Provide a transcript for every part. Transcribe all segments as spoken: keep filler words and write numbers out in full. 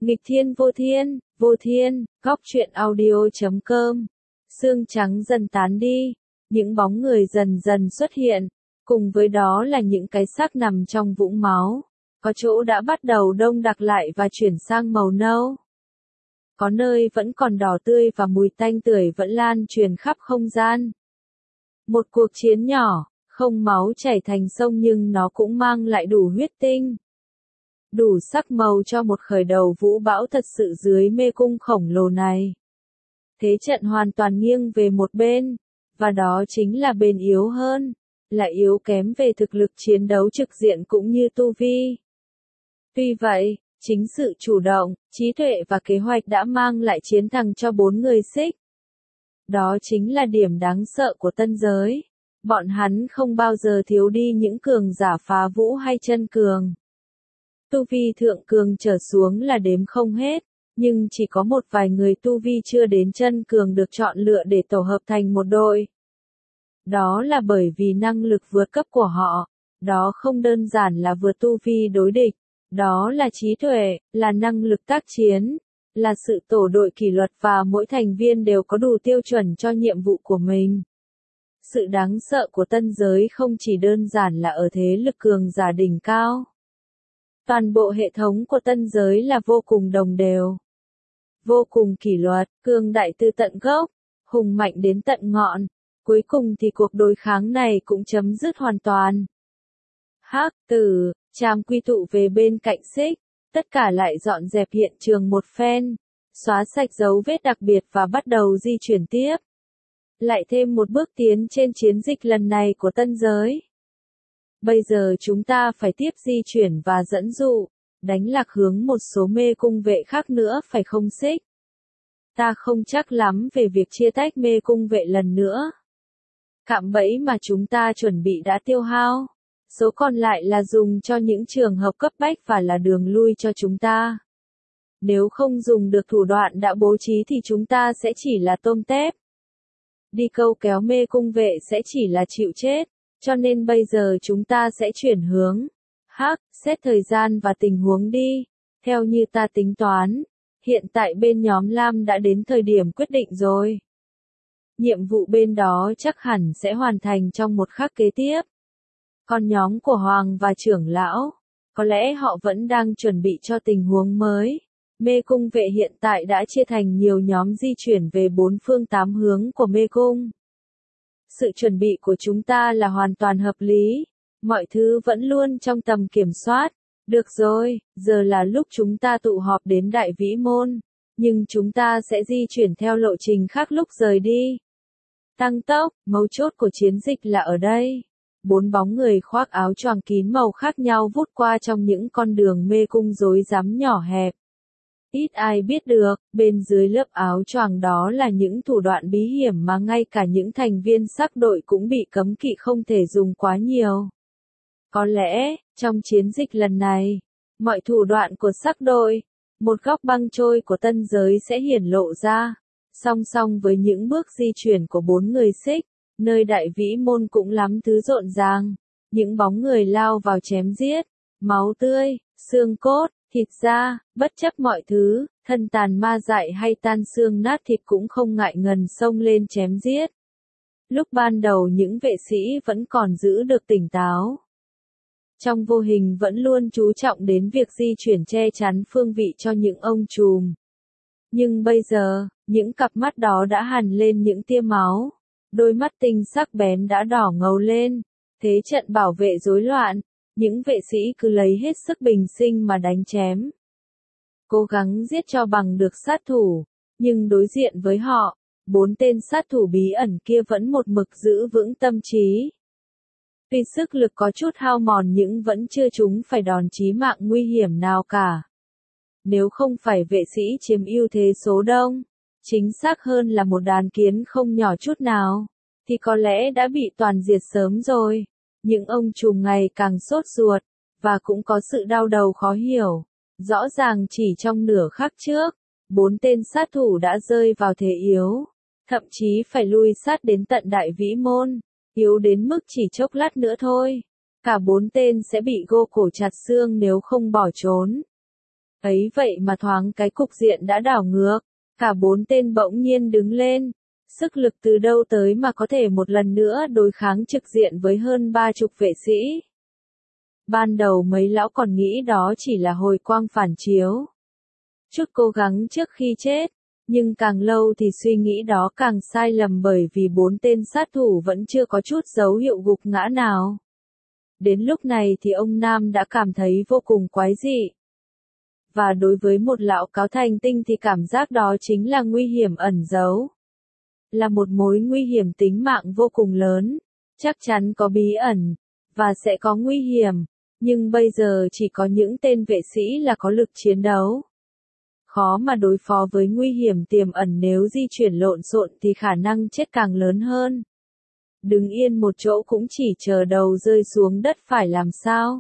Nghịch thiên vô thiên, vô thiên, góc truyện audio chấm com. Sương trắng dần tán đi, những bóng người dần dần xuất hiện, cùng với đó là những cái xác nằm trong vũng máu. Có chỗ đã bắt đầu đông đặc lại và chuyển sang màu nâu. Có nơi vẫn còn đỏ tươi và mùi tanh tưởi vẫn lan truyền khắp không gian. Một cuộc chiến nhỏ, không máu chảy thành sông nhưng nó cũng mang lại đủ huyết tinh. Đủ sắc màu cho một khởi đầu vũ bão thật sự dưới mê cung khổng lồ này. Thế trận hoàn toàn nghiêng về một bên, và đó chính là bên yếu hơn, là yếu kém về thực lực chiến đấu trực diện cũng như tu vi. Tuy vậy, chính sự chủ động, trí tuệ và kế hoạch đã mang lại chiến thắng cho bốn người Xích. Đó chính là điểm đáng sợ của tân giới. Bọn hắn không bao giờ thiếu đi những cường giả phá vũ hay chân cường. Tu vi thượng cường trở xuống là đếm không hết, nhưng chỉ có một vài người tu vi chưa đến chân cường được chọn lựa để tổ hợp thành một đội. Đó là bởi vì năng lực vượt cấp của họ, đó không đơn giản là vượt tu vi đối địch, đó là trí tuệ, là năng lực tác chiến, là sự tổ đội kỷ luật và mỗi thành viên đều có đủ tiêu chuẩn cho nhiệm vụ của mình. Sự đáng sợ của tân giới không chỉ đơn giản là ở thế lực cường giả đỉnh cao. Toàn bộ hệ thống của tân giới là vô cùng đồng đều. Vô cùng kỷ luật, cương đại từ tận gốc, hùng mạnh đến tận ngọn. Cuối cùng thì cuộc đối kháng này cũng chấm dứt hoàn toàn. Hắc Tử, Trảm quy tụ về bên cạnh Xích, tất cả lại dọn dẹp hiện trường một phen, xóa sạch dấu vết đặc biệt và bắt đầu di chuyển tiếp. Lại thêm một bước tiến trên chiến dịch lần này của tân giới. Bây giờ chúng ta phải tiếp di chuyển và dẫn dụ, đánh lạc hướng một số mê cung vệ khác nữa phải không Xích? Ta không chắc lắm về việc chia tách mê cung vệ lần nữa. Cạm bẫy mà chúng ta chuẩn bị đã tiêu hao, số còn lại là dùng cho những trường hợp cấp bách và là đường lui cho chúng ta. Nếu không dùng được thủ đoạn đã bố trí thì chúng ta sẽ chỉ là tôm tép. Đi câu kéo mê cung vệ sẽ chỉ là chịu chết. Cho nên bây giờ chúng ta sẽ chuyển hướng. Hắc, xét thời gian và tình huống đi. Theo như ta tính toán, hiện tại bên nhóm Lam đã đến thời điểm quyết định rồi. Nhiệm vụ bên đó chắc hẳn sẽ hoàn thành trong một khắc kế tiếp. Còn nhóm của Hoàng và trưởng lão, có lẽ họ vẫn đang chuẩn bị cho tình huống mới. Mê cung vệ hiện tại đã chia thành nhiều nhóm di chuyển về bốn phương tám hướng của mê cung. Sự chuẩn bị của chúng ta là hoàn toàn hợp lý, mọi thứ vẫn luôn trong tầm kiểm soát. Được rồi, giờ là lúc chúng ta tụ họp đến Đại Vĩ Môn, nhưng chúng ta sẽ di chuyển theo lộ trình khác lúc rời đi. Tăng tốc, mấu chốt của chiến dịch là ở đây. Bốn bóng người khoác áo choàng kín màu khác nhau vút qua trong những con đường mê cung rối rắm nhỏ hẹp. Ít ai biết được, bên dưới lớp áo choàng đó là những thủ đoạn bí hiểm mà ngay cả những thành viên sắc đội cũng bị cấm kỵ không thể dùng quá nhiều. Có lẽ, trong chiến dịch lần này, mọi thủ đoạn của sắc đội, một góc băng trôi của tân giới sẽ hiển lộ ra, song song với những bước di chuyển của bốn người Xích, nơi Đại Vĩ Môn cũng lắm thứ rộn ràng, những bóng người lao vào chém giết, máu tươi, xương cốt. Thịt da, bất chấp mọi thứ, thân tàn ma dại hay tan xương nát thịt cũng không ngại ngần xông lên chém giết. Lúc ban đầu những vệ sĩ vẫn còn giữ được tỉnh táo. Trong vô hình vẫn luôn chú trọng đến việc di chuyển che chắn phương vị cho những ông trùm. Nhưng bây giờ, những cặp mắt đó đã hằn lên những tia máu. Đôi mắt tinh sắc bén đã đỏ ngầu lên. Thế trận bảo vệ rối loạn. Những vệ sĩ cứ lấy hết sức bình sinh mà đánh chém. Cố gắng giết cho bằng được sát thủ, nhưng đối diện với họ, bốn tên sát thủ bí ẩn kia vẫn một mực giữ vững tâm trí. Tuy sức lực có chút hao mòn nhưng vẫn chưa trúng phải đòn chí mạng nguy hiểm nào cả. Nếu không phải vệ sĩ chiếm ưu thế số đông, chính xác hơn là một đàn kiến không nhỏ chút nào, thì có lẽ đã bị toàn diệt sớm rồi. Những ông trùm ngày càng sốt ruột, và cũng có sự đau đầu khó hiểu. Rõ ràng chỉ trong nửa khắc trước, bốn tên sát thủ đã rơi vào thế yếu. Thậm chí phải lui sát đến tận Đại Vĩ Môn, yếu đến mức chỉ chốc lát nữa thôi. Cả bốn tên sẽ bị gô cổ chặt xương nếu không bỏ trốn. Ấy vậy mà thoáng cái cục diện đã đảo ngược, cả bốn tên bỗng nhiên đứng lên, sức lực từ đâu tới mà có thể một lần nữa đối kháng trực diện với hơn ba chục vệ sĩ. Ban đầu mấy lão còn nghĩ đó chỉ là hồi quang phản chiếu, chút cố gắng trước khi chết, nhưng càng lâu thì suy nghĩ đó càng sai lầm bởi vì bốn tên sát thủ vẫn chưa có chút dấu hiệu gục ngã nào. Đến lúc này thì ông Nam đã cảm thấy vô cùng quái dị. Và đối với một lão cáo thành tinh thì cảm giác đó chính là nguy hiểm ẩn giấu. Là một mối nguy hiểm tính mạng vô cùng lớn, chắc chắn có bí ẩn, và sẽ có nguy hiểm, nhưng bây giờ chỉ có những tên vệ sĩ là có lực chiến đấu. Khó mà đối phó với nguy hiểm tiềm ẩn nếu di chuyển lộn xộn thì khả năng chết càng lớn hơn. Đứng yên một chỗ cũng chỉ chờ đầu rơi xuống đất phải làm sao.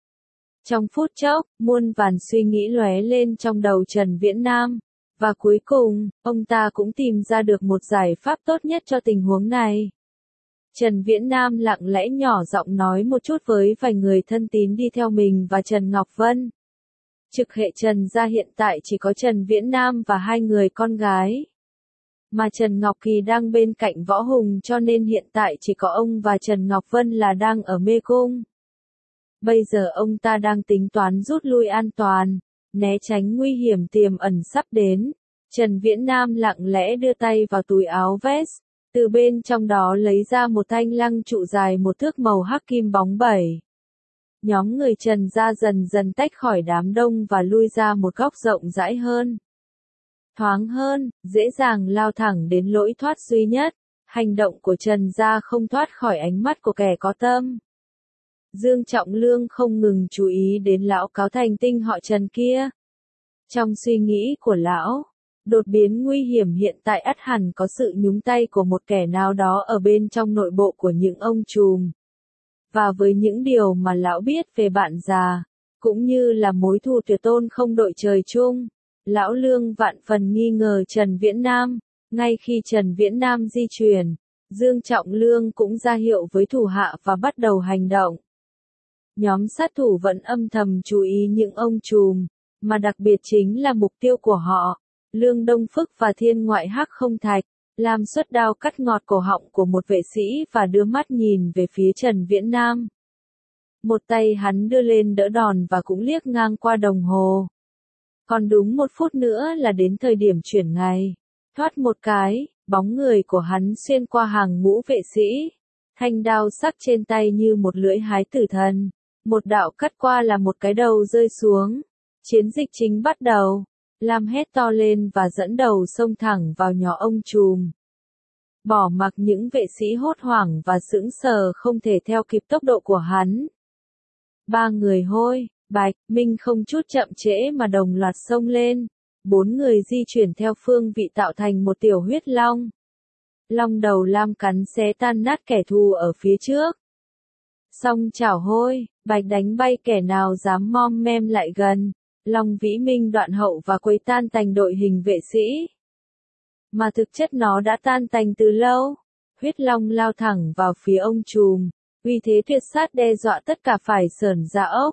Trong phút chốc, muôn vàn suy nghĩ lóe lên trong đầu Trần Viễn Nam, và cuối cùng, ông ta cũng tìm ra được một giải pháp tốt nhất cho tình huống này. Trần Viễn Nam lặng lẽ nhỏ giọng nói một chút với vài người thân tín đi theo mình và Trần Ngọc Vân. Trực hệ Trần gia hiện tại chỉ có Trần Viễn Nam và hai người con gái. Mà Trần Ngọc Kỳ đang bên cạnh Võ Hùng cho nên hiện tại chỉ có ông và Trần Ngọc Vân là đang ở mê cung. Bây giờ ông ta đang tính toán rút lui an toàn, né tránh nguy hiểm tiềm ẩn sắp đến. Trần Viễn Nam lặng lẽ đưa tay vào túi áo vest, từ bên trong đó lấy ra một thanh lăng trụ dài một thước màu hắc kim bóng bẩy. Nhóm người Trần gia dần dần tách khỏi đám đông và lui ra một góc rộng rãi hơn. Thoáng hơn, dễ dàng lao thẳng đến lối thoát duy nhất. Hành động của Trần gia không thoát khỏi ánh mắt của kẻ có tâm. Dương Trọng Lương không ngừng chú ý đến lão cáo thành tinh họ Trần kia. Trong suy nghĩ của lão, đột biến nguy hiểm hiện tại ắt hẳn có sự nhúng tay của một kẻ nào đó ở bên trong nội bộ của những ông trùm. Và với những điều mà lão biết về bạn già, cũng như là mối thù tuyệt tôn không đội trời chung, lão Lương vạn phần nghi ngờ Trần Viễn Nam. Ngay khi Trần Viễn Nam di chuyển, Dương Trọng Lương cũng ra hiệu với thủ hạ và bắt đầu hành động. Nhóm sát thủ vẫn âm thầm chú ý những ông trùm, mà đặc biệt chính là mục tiêu của họ, Lương Đông Phức và Thiên Ngoại Hắc Không Thạch, làm xuất đao cắt ngọt cổ họng của một vệ sĩ và đưa mắt nhìn về phía Trần Viễn Nam. Một tay hắn đưa lên đỡ đòn và cũng liếc ngang qua đồng hồ. Còn đúng một phút nữa là đến thời điểm chuyển ngày. Thoát một cái, bóng người của hắn xuyên qua hàng ngũ vệ sĩ. Thanh đao sắc trên tay như một lưỡi hái tử thần. Một đạo cắt qua là một cái đầu rơi xuống. Chiến dịch chính bắt đầu. Lam hét to lên và dẫn đầu xông thẳng vào nhỏ ông trùm. Bỏ mặc những vệ sĩ hốt hoảng và sững sờ không thể theo kịp tốc độ của hắn. Ba người Hôi, Bạch, Minh không chút chậm trễ mà đồng loạt xông lên. Bốn người di chuyển theo phương vị tạo thành một tiểu huyết long. Long đầu lam cắn xé tan nát kẻ thù ở phía trước. Song chảo Hôi, Bạch đánh bay kẻ nào dám mom mem lại gần. Long Vĩ Minh đoạn hậu và quấy tan tành đội hình vệ sĩ. Mà thực chất nó đã tan tành từ lâu. Huyết long lao thẳng vào phía ông trùm, uy thế tuyệt sát đe dọa tất cả phải sởn da ốc.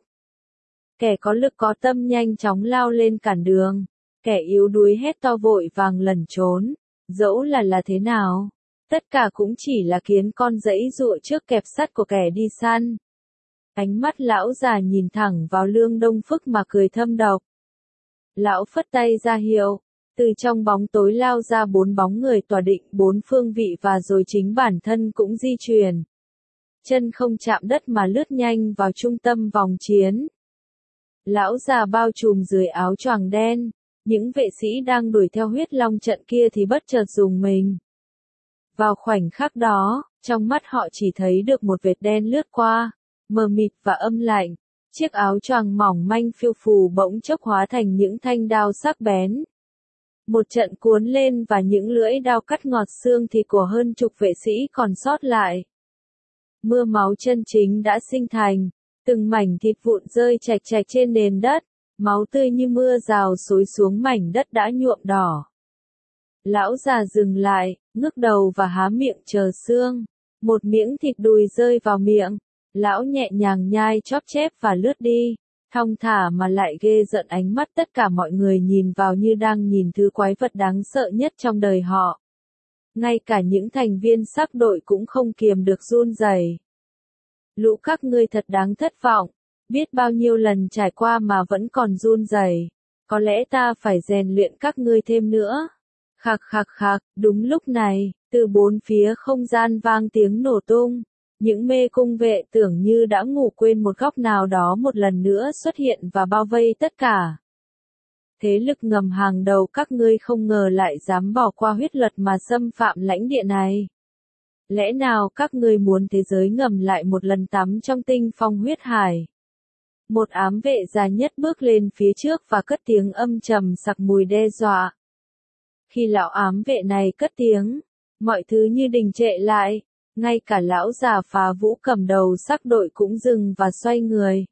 Kẻ có lực có tâm nhanh chóng lao lên cản đường, kẻ yếu đuối hét to vội vàng lẩn trốn. Dẫu là là thế nào, tất cả cũng chỉ là kiến con giãy giụa trước kẹp sắt của kẻ đi săn. Ánh mắt lão già nhìn thẳng vào Lương Đông Phức mà cười thâm độc. Lão phất tay ra hiệu, từ trong bóng tối lao ra bốn bóng người tỏa định bốn phương vị và rồi chính bản thân cũng di chuyển. Chân không chạm đất mà lướt nhanh vào trung tâm vòng chiến. Lão già bao trùm dưới áo choàng đen, những vệ sĩ đang đuổi theo huyết long trận kia thì bất chợt rùng mình. Vào khoảnh khắc đó, trong mắt họ chỉ thấy được một vệt đen lướt qua, mờ mịt và âm lạnh. Chiếc áo choàng mỏng manh phiêu phù bỗng chốc hóa thành những thanh đao sắc bén. Một trận cuốn lên và những lưỡi đao cắt ngọt xương thịt của hơn chục vệ sĩ còn sót lại. Mưa máu chân chính đã sinh thành, từng mảnh thịt vụn rơi chạch chạch trên nền đất, máu tươi như mưa rào xối xuống mảnh đất đã nhuộm đỏ. Lão già dừng lại, ngước đầu và há miệng chờ xương. Một miếng thịt đùi rơi vào miệng, lão nhẹ nhàng nhai chóp chép và lướt đi. Thong thả mà lại ghê rợn, ánh mắt tất cả mọi người nhìn vào như đang nhìn thứ quái vật đáng sợ nhất trong đời họ. Ngay cả những thành viên sắc đội cũng không kiềm được run rẩy. Lũ các ngươi thật đáng thất vọng, biết bao nhiêu lần trải qua mà vẫn còn run rẩy. Có lẽ ta phải rèn luyện các ngươi thêm nữa. Khạc khạc khạc, đúng lúc này, từ bốn phía không gian vang tiếng nổ tung. Những mê cung vệ tưởng như đã ngủ quên một góc nào đó một lần nữa xuất hiện và bao vây tất cả. Thế lực ngầm hàng đầu các ngươi không ngờ lại dám bỏ qua huyết luật mà xâm phạm lãnh địa này. Lẽ nào các ngươi muốn thế giới ngầm lại một lần tắm trong tinh phong huyết hải? Một ám vệ già nhất bước lên phía trước và cất tiếng âm trầm sặc mùi đe dọa. Khi lão ám vệ này cất tiếng, mọi thứ như đình trệ lại, ngay cả lão già phá vũ cầm đầu sắc đội cũng dừng và xoay người.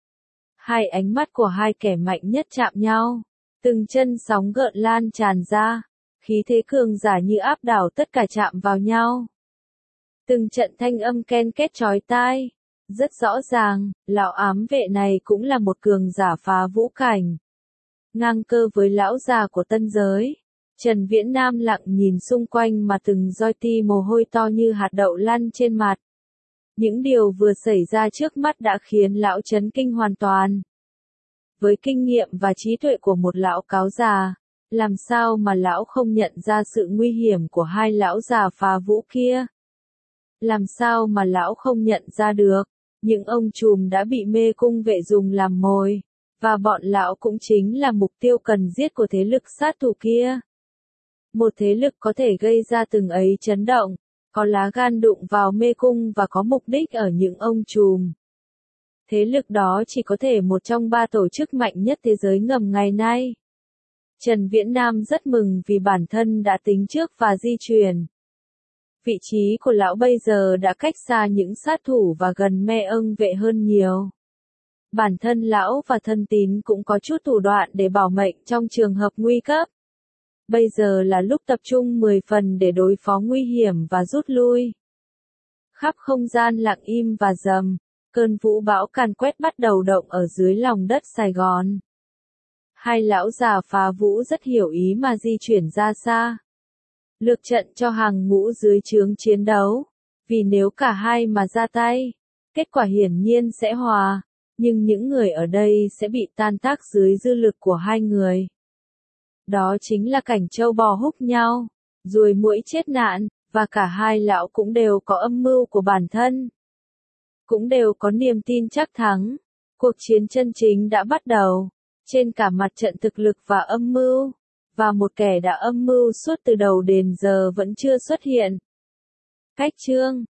Hai ánh mắt của hai kẻ mạnh nhất chạm nhau, từng chân sóng gợn lan tràn ra, khí thế cường giả như áp đảo tất cả chạm vào nhau. Từng trận thanh âm ken két chói tai. Rất rõ ràng, lão ám vệ này cũng là một cường giả phá vũ cảnh. Ngang cơ với lão già của tân giới. Trần Viễn Nam lặng nhìn xung quanh mà từng roi ti mồ hôi to như hạt đậu lăn trên mặt. Những điều vừa xảy ra trước mắt đã khiến lão chấn kinh hoàn toàn. Với kinh nghiệm và trí tuệ của một lão cáo già, làm sao mà lão không nhận ra sự nguy hiểm của hai lão già phá vũ kia? Làm sao mà lão không nhận ra được? Những ông trùm đã bị mê cung vệ dùng làm mồi, và bọn lão cũng chính là mục tiêu cần giết của thế lực sát thủ kia. Một thế lực có thể gây ra từng ấy chấn động, có lá gan đụng vào mê cung và có mục đích ở những ông trùm. Thế lực đó chỉ có thể một trong ba tổ chức mạnh nhất thế giới ngầm ngày nay. Trần Viễn Nam rất mừng vì bản thân đã tính trước và di chuyển. Vị trí của lão bây giờ đã cách xa những sát thủ và gần me ưng vệ hơn nhiều. Bản thân lão và thân tín cũng có chút thủ đoạn để bảo mệnh trong trường hợp nguy cấp. Bây giờ là lúc tập trung mười phần để đối phó nguy hiểm và rút lui. Khắp không gian lặng im và rầm, cơn vũ bão càn quét bắt đầu động ở dưới lòng đất Sài Gòn. Hai lão già phá vũ rất hiểu ý mà di chuyển ra xa. Lược trận cho hàng ngũ dưới trướng chiến đấu, vì nếu cả hai mà ra tay, kết quả hiển nhiên sẽ hòa, nhưng những người ở đây sẽ bị tan tác dưới dư lực của hai người. Đó chính là cảnh trâu bò húc nhau, ruồi muỗi chết nạn, và cả hai lão cũng đều có âm mưu của bản thân. Cũng đều có niềm tin chắc thắng. Cuộc chiến chân chính đã bắt đầu, trên cả mặt trận thực lực và âm mưu. Và một kẻ đã âm mưu suốt từ đầu đến giờ vẫn chưa xuất hiện. Cách chương